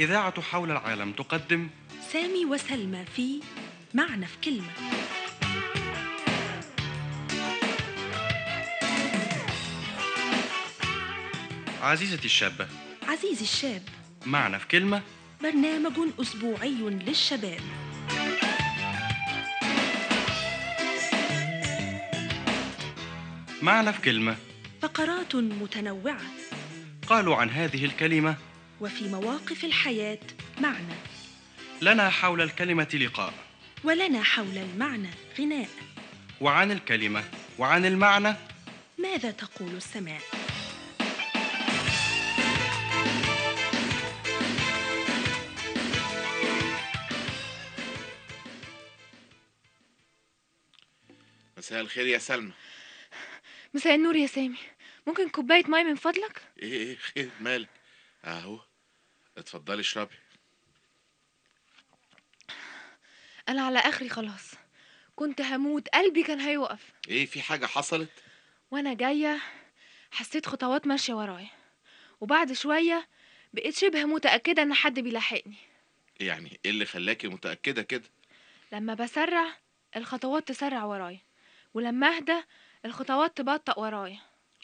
إذاعة حول العالم تقدم سامي وسلمى في معنى في كلمة. عزيزتي الشابة. عزيزي الشاب، معنا في كلمة. برنامج أسبوعي للشباب. معنا في كلمة. فقرات متنوعة قالوا عن هذه الكلمة: وفي مواقف الحياة معنى، لنا حول الكلمة لقاء، ولنا حول المعنى غناء. وعن الكلمة وعن المعنى ماذا تقول السماء؟ مساء الخير يا سلمى. مساء النور يا سامي، ممكن كوباية ماي من فضلك؟ ايه خير مالك؟ اهو اتفضلي اشربي. أنا على آخري خلاص، كنت هموت، قلبي كان هيوقف. ايه في حاجة حصلت؟ وأنا جاية حسيت خطوات ماشية ورايا، وبعد شوية بقيت شبه متأكدة إن حد بيلاحقني. يعني ايه اللي خلاكي متأكدة كده؟ لما بسرع الخطوات تسرع ورايا، ولما أهدى الخطوات تبطأ ورايا.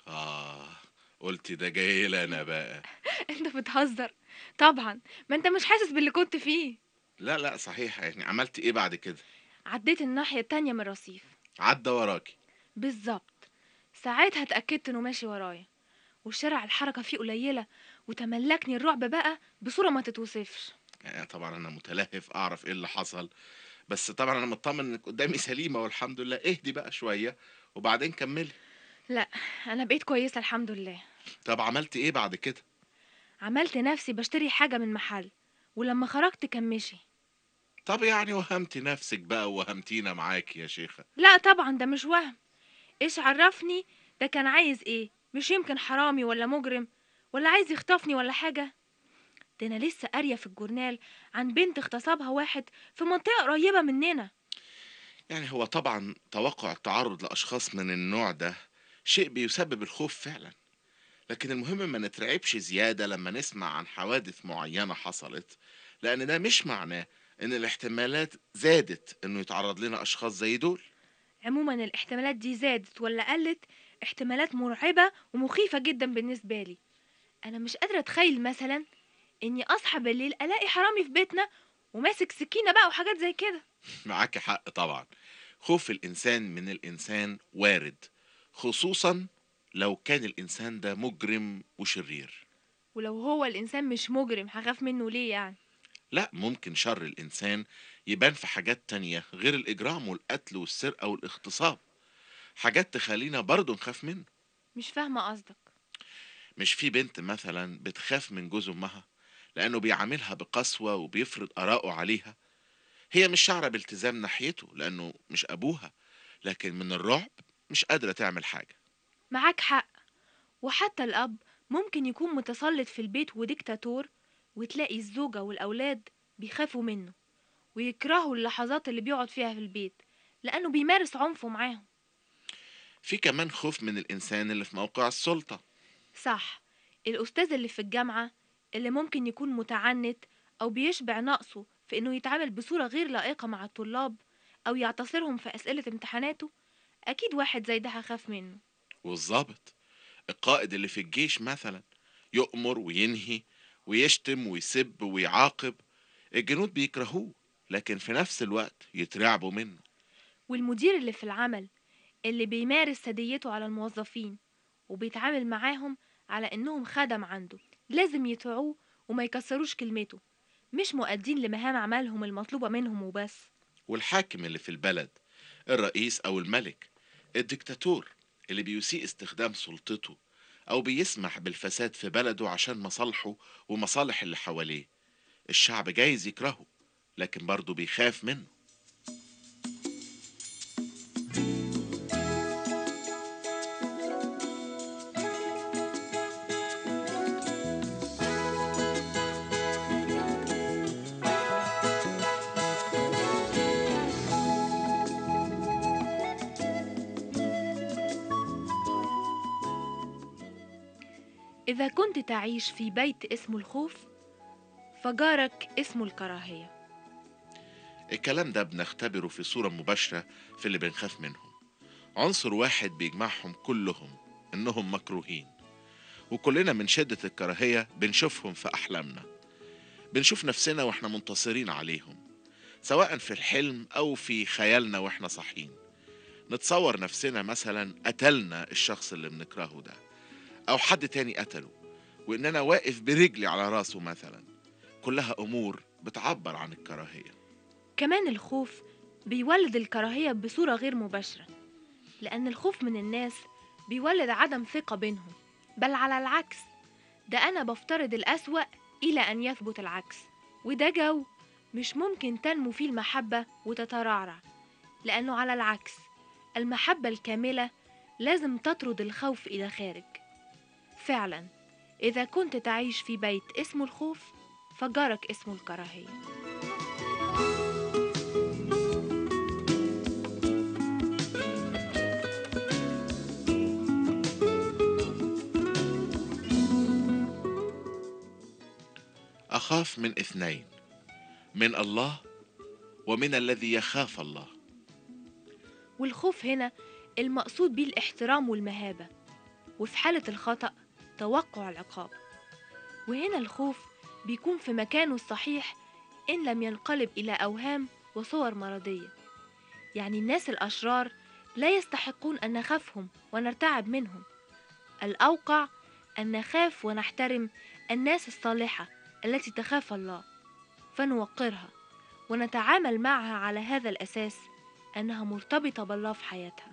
اه قلتي ده جاي لنا بقى. أنت بتهزر طبعا، ما أنت مش حاسس باللي كنت فيه. لا صحيح، يعني عملتي ايه بعد كده؟ عديت الناحية التانية من الرصيف عدى وراكي؟ بالظبط، ساعتها اتأكدت إنه ماشي ورايا، والشارع الحركة فيه قليلة، وتملكني الرعب بقى بصورة ما تتوصفش. يعني طبعا انا متلهف اعرف ايه اللي حصل، بس طبعا انا مطمن انك قدامي سليمة والحمد لله. اهدي بقى شوية وبعدين كملي. لا، أنا بقيت كويسة الحمد لله. طب عملتي ايه بعد كده؟ عملت نفسي بشتري حاجة من محل، ولما خرجت كان مشي. طب يعني وهمتي نفسك بقى ووهمتينا معاكي يا شيخة. لا طبعا ده مش وهم، إيش عرفني ده كان عايز إيه؟ مش يمكن حرامي ولا مجرم، ولا عايز يخطفني ولا حاجة؟ ده أنا لسه قارية في الجورنال عن بنت اغتصبها واحد في منطقة قريبة مننا. يعني هو طبعا توقع التعرض لأشخاص من النوع ده شيء بيسبب الخوف فعلا، لكن المهم ما نترعبش زيادة لما نسمع عن حوادث معينة حصلت، لأن ده مش معناه إن الاحتمالات زادت إنه يتعرض لنا أشخاص زي دول. عموما الاحتمالات دي زادت ولا قلت؟ احتمالات مرعبة ومخيفة جدا بالنسبة لي. أنا مش قادرة أتخيل مثلا إني أصحى بالليل ألاقي حرامي في بيتنا وماسك سكينة بقى وحاجات زي كده. معاك حق طبعا، خوف الإنسان من الإنسان وارد، خصوصا لو كان الإنسان ده مجرم وشرير. ولو هو الإنسان مش مجرم هخاف منه ليه يعني؟ لا، ممكن شر الإنسان يبان في حاجات تانية غير الإجرام والقتل والسرقة والاغتصاب، حاجات تخلينا برضو نخاف منه. مش فاهمة قصدك. مش في بنت مثلا بتخاف من جوز أمها لأنه بيعاملها بقسوة وبيفرض آراءه عليها؟ هي مش شعرة بالتزام ناحيته لأنه مش أبوها، لكن من الرعب مش قادرة تعمل حاجة. معاك حق، وحتى الأب ممكن يكون متسلط في البيت وديكتاتور، وتلاقي الزوجة والأولاد بيخافوا منه ويكرهوا اللحظات اللي بيقعد فيها في البيت لأنه بيمارس عنفه معاهم. في كمان خوف من الإنسان اللي في موقع السلطة. صح، الأستاذ اللي في الجامعة اللي ممكن يكون متعنت أو بيشبع نقصه في إنه يتعامل بصورة غير لائقة مع الطلاب أو يعتصرهم في أسئلة امتحاناته، أكيد واحد زي ده هخاف منه. والظابط، القائد اللي في الجيش مثلا، يؤمر وينهي ويشتم ويسب ويعاقب، الجنود بيكرهوه لكن في نفس الوقت يترعبوا منه. والمدير اللي في العمل اللي بيمارس ساديته على الموظفين وبيتعامل معاهم على إنهم خدم عنده، لازم يطيعوه وما يكسروش كلمته، مش مؤدين لمهام عملهم المطلوبة منهم وبس. والحاكم اللي في البلد، الرئيس أو الملك، الدكتاتور اللي بيسيء استخدام سلطته أو بيسمح بالفساد في بلده عشان مصالحه ومصالح اللي حواليه، الشعب جايز يكرهه لكن برضه بيخاف منه. إذا كنت تعيش في بيت اسمه الخوف، فجارك اسمه الكراهية. الكلام ده بنختبره في صورة مباشرة في اللي بنخاف منهم. عنصر واحد بيجمعهم كلهم، إنهم مكروهين، وكلنا من شدة الكراهية بنشوفهم في أحلامنا. بنشوف نفسنا وإحنا منتصرين عليهم، سواء في الحلم أو في خيالنا وإحنا صاحيين. نتصور نفسنا مثلا قتلنا الشخص اللي بنكرهه ده، أو حد تاني قتله، وإننا واقف برجلي على راسه مثلا. كلها أمور بتعبر عن الكراهية. كمان الخوف بيولد الكراهية بصورة غير مباشرة، لأن الخوف من الناس بيولد عدم ثقة بينهم، بل على العكس، ده أنا بفترض الأسوأ إلى أن يثبت العكس، وده جو مش ممكن تنمو فيه المحبة وتترعرع، لأنه على العكس المحبة الكاملة لازم تطرد الخوف إلى خارج. فعلا إذا كنت تعيش في بيت اسمه الخوف فجارك اسمه الكراهية. أخاف من اثنين، من الله ومن الذي يخاف الله. والخوف هنا المقصود بيه الاحترام والمهابة، وفي حالة الخطأ توقع العقاب. وهنا الخوف بيكون في مكانه الصحيح إن لم ينقلب إلى أوهام وصور مرضية. يعني الناس الأشرار لا يستحقون أن نخافهم ونرتعب منهم. الأوقع أن نخاف ونحترم الناس الصالحة التي تخاف الله، فنوقرها ونتعامل معها على هذا الأساس أنها مرتبطة بالله في حياتها.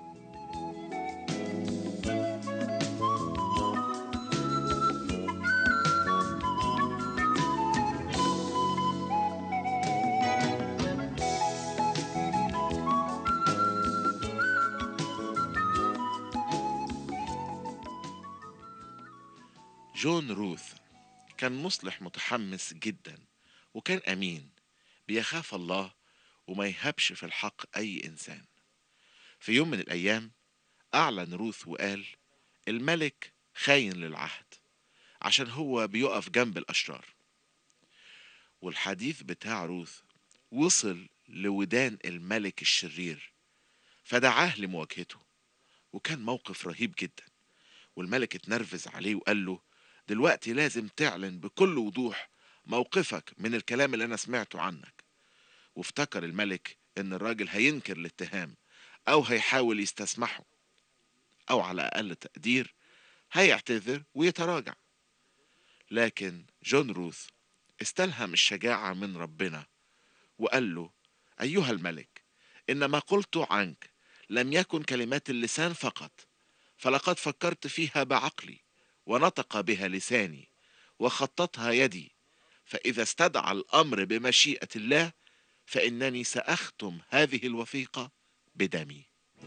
جون روث كان مصلح متحمس جدا، وكان أمين، بيخاف الله وما يهبش في الحق أي إنسان. في يوم من الأيام أعلن روث وقال: الملك خاين للعهد عشان هو بيقف جنب الأشرار. والحديث بتاع روث وصل لودان الملك الشرير، فدعاه لمواجهته، وكان موقف رهيب جدا. والملك اتنرفز عليه وقال له: دلوقتي لازم تعلن بكل وضوح موقفك من الكلام اللي أنا سمعته عنك. وافتكر الملك إن الراجل هينكر الاتهام، أو هيحاول يستسمحه، أو على أقل تقدير هيعتذر ويتراجع. لكن جون روث استلهم الشجاعة من ربنا وقال له: أيها الملك، إن ما قلت عنك لم يكن كلمات اللسان فقط، فلقد فكرت فيها بعقلي، ونطق بها لساني، وخطتها يدي. فإذا استدعى الأمر بمشيئة الله فإنني سأختم هذه الوثيقة بدمي.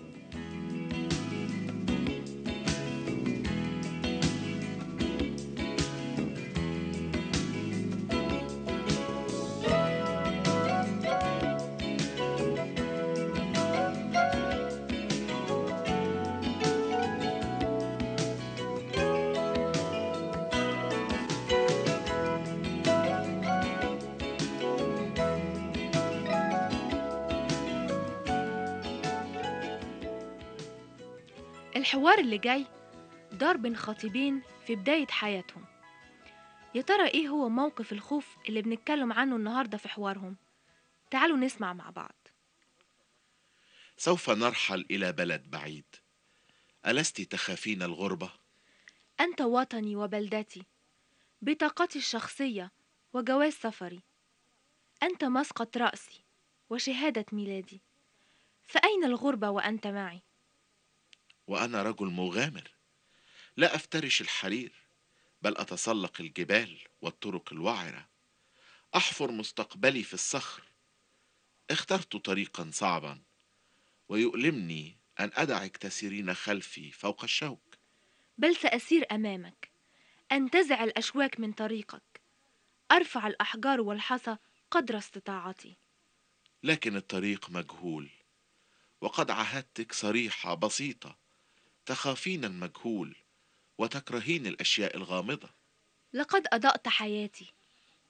الحوار اللي جاي دار بين خطيبين في بداية حياتهم. يا ترى إيه هو موقف الخوف اللي بنتكلم عنه النهاردة في حوارهم؟ تعالوا نسمع مع بعض. سوف نرحل إلى بلد بعيد، ألست تخافين الغربة؟ أنت وطني وبلدتي، بطاقتي الشخصية وجواز سفري، أنت مسقط رأسي وشهادة ميلادي، فأين الغربة وأنت معي؟ وأنا رجل مغامر، لا أفترش الحرير، بل أتسلق الجبال والطرق الوعرة، أحفر مستقبلي في الصخر. اخترت طريقا صعبا، ويؤلمني أن أدعك تسيرين خلفي فوق الشوك. بل سأسير أمامك، أنتزع الأشواك من طريقك، أرفع الأحجار والحصى قدر استطاعتي. لكن الطريق مجهول، وقد عهدتك صريحة بسيطة: تخافين المجهول وتكرهين الأشياء الغامضة. لقد أضأت حياتي،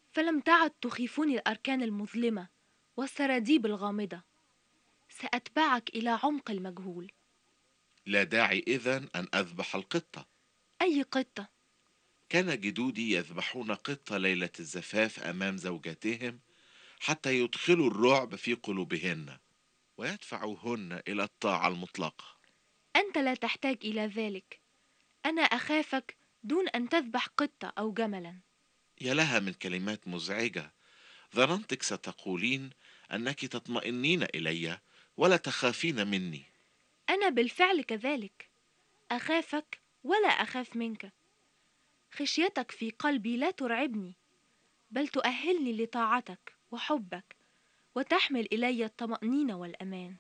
فلم تعد تخيفني الأركان المظلمة والسراديب الغامضة. سأتبعك إلى عمق المجهول. لا داعي إذن أن أذبح القطة. أي قطة؟ كان جدودي يذبحون قطة ليلة الزفاف أمام زوجاتهم حتى يدخلوا الرعب في قلوبهن ويدفعوهن إلى الطاعة المطلقة. أنت لا تحتاج إلى ذلك. أنا أخافك دون أن تذبح قطة أو جملا. يا لها من كلمات مزعجة. ظننتك ستقولين أنك تطمئنين إلي ولا تخافين مني. أنا بالفعل كذلك. أخافك ولا أخاف منك. خشيتك في قلبي لا ترعبني، بل تؤهلني لطاعتك وحبك، وتحمل إلي الطمأنينة والأمان.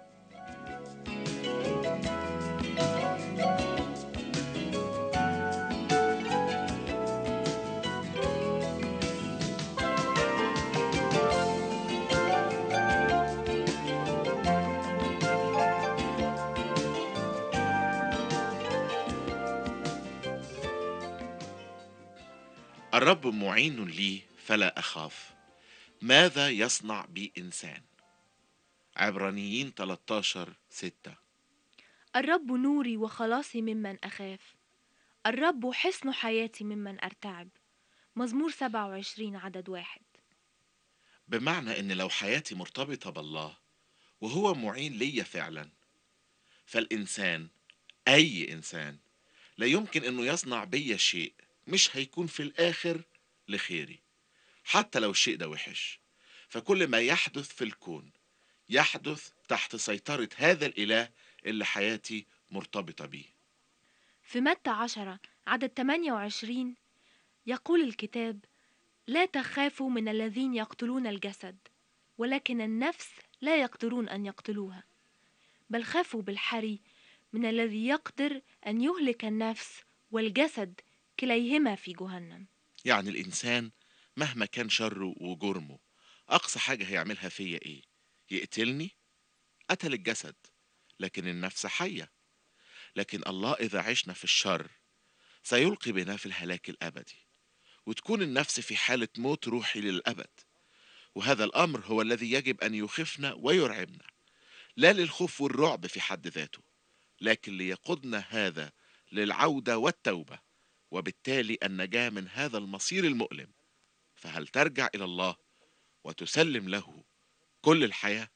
الرب معين لي فلا أخاف. ماذا يصنع بي إنسان؟ عبرانيين 13:6. الرب نوري وخلاصي ممن أخاف. الرب حصن حياتي ممن أرتعب. مزمور 27 عدد 1. بمعنى إن لو حياتي مرتبطة بالله وهو معين لي فعلا، فالإنسان، أي إنسان، لا يمكن إنه يصنع بي شيء مش هيكون في الآخر لخيري، حتى لو الشيء ده وحش. فكل ما يحدث في الكون يحدث تحت سيطرة هذا الإله اللي حياتي مرتبطة بيه. في متى 10 عدد 28 يقول الكتاب: لا تخافوا من الذين يقتلون الجسد، ولكن النفس لا يقدرون أن يقتلوها، بل خافوا بالحري من الذي يقدر أن يهلك النفس والجسد كليهما في جهنم. يعني الإنسان مهما كان شره وجرمه، أقصى حاجة هيعملها فيا إيه؟ يقتلني؟ قتل الجسد، لكن النفس حية. لكن الله إذا عشنا في الشر سيلقي بنا في الهلاك الأبدي، وتكون النفس في حالة موت روحي للأبد. وهذا الأمر هو الذي يجب أن يخفنا ويرعبنا، لا للخوف والرعب في حد ذاته، لكن ليقودنا هذا للعودة والتوبة، وبالتالي النجاة من هذا المصير المؤلم. فهل ترجع إلى الله وتسلم له كل الحياة؟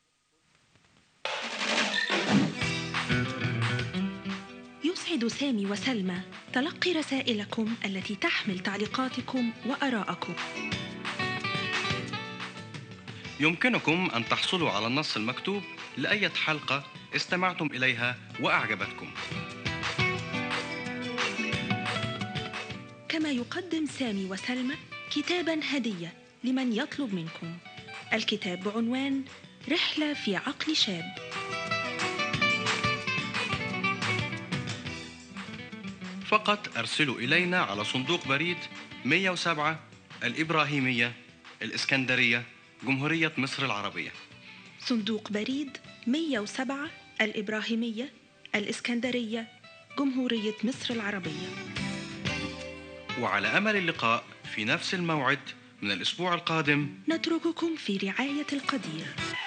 يسعد سامي وسلمى تلقي رسائلكم التي تحمل تعليقاتكم وآراءكم. يمكنكم أن تحصلوا على النص المكتوب لأية حلقة استمعتم إليها وأعجبتكم. كما يقدم سامي وسلمى كتاباً هدية لمن يطلب منكم. الكتاب بعنوان رحلة في عقل شاب. فقط أرسلوا إلينا على صندوق بريد 107 الإبراهيمية، الإسكندرية، جمهورية مصر العربية. صندوق بريد 107 الإبراهيمية، الإسكندرية، جمهورية مصر العربية. وعلى أمل اللقاء في نفس الموعد من الأسبوع القادم. نترككم في رعاية القدير.